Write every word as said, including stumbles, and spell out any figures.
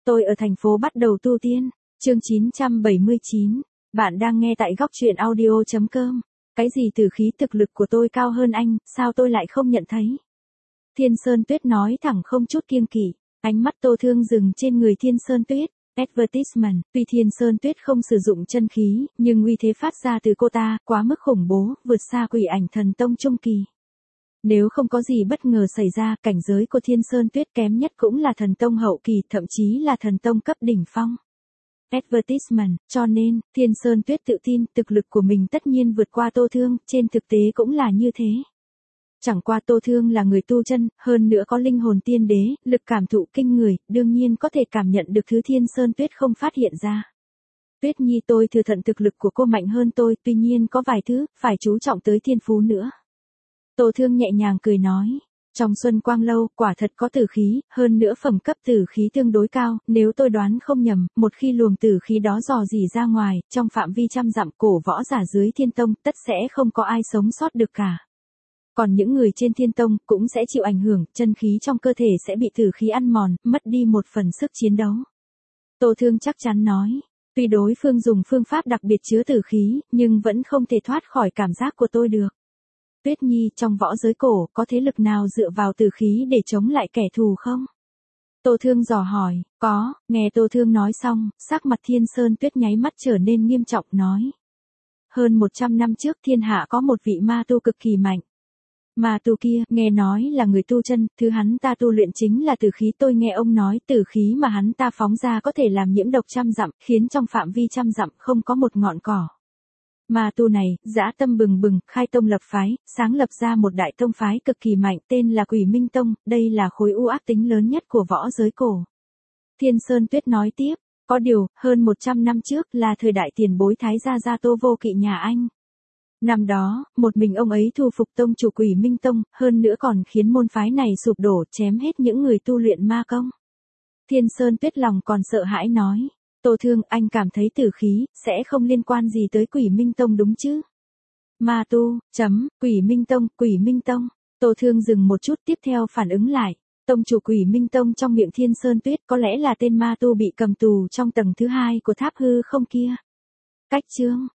Tôi ở thành phố bắt đầu tu tiên. Chương chín trăm bảy mươi chín. Bạn đang nghe tại góc truyện audio chấm com. Cái gì từ khí thực lực của tôi cao hơn anh, sao tôi lại không nhận thấy? Thiên Sơn Tuyết nói thẳng không chút kiêng kỵ. Ánh mắt Tô Thương dừng trên người Thiên Sơn Tuyết. Advertisement, tuy Thiên Sơn Tuyết không sử dụng chân khí, nhưng uy thế phát ra từ cô ta, quá mức khủng bố, vượt xa Quỷ Ảnh Thần Tông trung kỳ. Nếu không có gì bất ngờ xảy ra, cảnh giới của Thiên Sơn Tuyết kém nhất cũng là thần tông hậu kỳ, thậm chí là thần tông cấp đỉnh phong. Advertisement, cho nên, Thiên Sơn Tuyết tự tin, thực lực của mình tất nhiên vượt qua Tô Thương, trên thực tế cũng là như thế. Chẳng qua Tô Thương là người tu chân, hơn nữa có linh hồn tiên đế, lực cảm thụ kinh người, đương nhiên có thể cảm nhận được thứ Thiên Sơn Tuyết không phát hiện ra. Tuyết Nhi, tôi thừa nhận thực lực của cô mạnh hơn tôi, tuy nhiên có vài thứ, phải chú trọng tới thiên phú nữa. Tô Thương nhẹ nhàng cười nói, trong Xuân Quang Lâu, quả thật có tử khí, hơn nữa phẩm cấp tử khí tương đối cao, nếu tôi đoán không nhầm, một khi luồng tử khí đó dò dỉ ra ngoài, trong phạm vi trăm dặm cổ võ giả dưới Thiên Tông, tất sẽ không có ai sống sót được cả. Còn những người trên Thiên Tông cũng sẽ chịu ảnh hưởng, chân khí trong cơ thể sẽ bị tử khí ăn mòn, mất đi một phần sức chiến đấu. Tô Thương chắc chắn nói, tuy đối phương dùng phương pháp đặc biệt chứa tử khí, nhưng vẫn không thể thoát khỏi cảm giác của tôi được. Tuyết Nhi, trong võ giới cổ, có thế lực nào dựa vào tử khí để chống lại kẻ thù không? Tô Thương dò hỏi, có, nghe Tô Thương nói xong, sắc mặt Thiên Sơn Tuyết nháy mắt trở nên nghiêm trọng nói. Hơn một trăm năm trước thiên hạ có một vị ma tu cực kỳ mạnh. Ma tu kia, nghe nói là người tu chân, thứ hắn ta tu luyện chính là tử khí, tôi nghe ông nói tử khí mà hắn ta phóng ra có thể làm nhiễm độc trăm dặm, khiến trong phạm vi trăm dặm không có một ngọn cỏ. Ma tu này, dã tâm bừng bừng, khai tông lập phái, sáng lập ra một đại tông phái cực kỳ mạnh, tên là Quỷ Minh Tông, đây là khối u ác tính lớn nhất của võ giới cổ. Thiên Sơn Tuyết nói tiếp, có điều, hơn một trăm năm trước là thời đại tiền bối Thái gia gia Tô Vô Kỵ nhà anh. Năm đó, một mình ông ấy thu phục tông chủ Quỷ Minh Tông, hơn nữa còn khiến môn phái này sụp đổ, chém hết những người tu luyện ma công. Thiên Sơn Tuyết lòng còn sợ hãi nói. Tô Thương, anh cảm thấy tử khí, sẽ không liên quan gì tới Quỷ Minh Tông đúng chứ? Ma tu, chấm, Quỷ Minh Tông, Quỷ Minh Tông. Tô Thương dừng một chút tiếp theo phản ứng lại. Tông chủ Quỷ Minh Tông trong miệng Thiên Sơn Tuyết có lẽ là tên ma tu bị cầm tù trong tầng thứ hai của tháp hư không kia. Cách chương,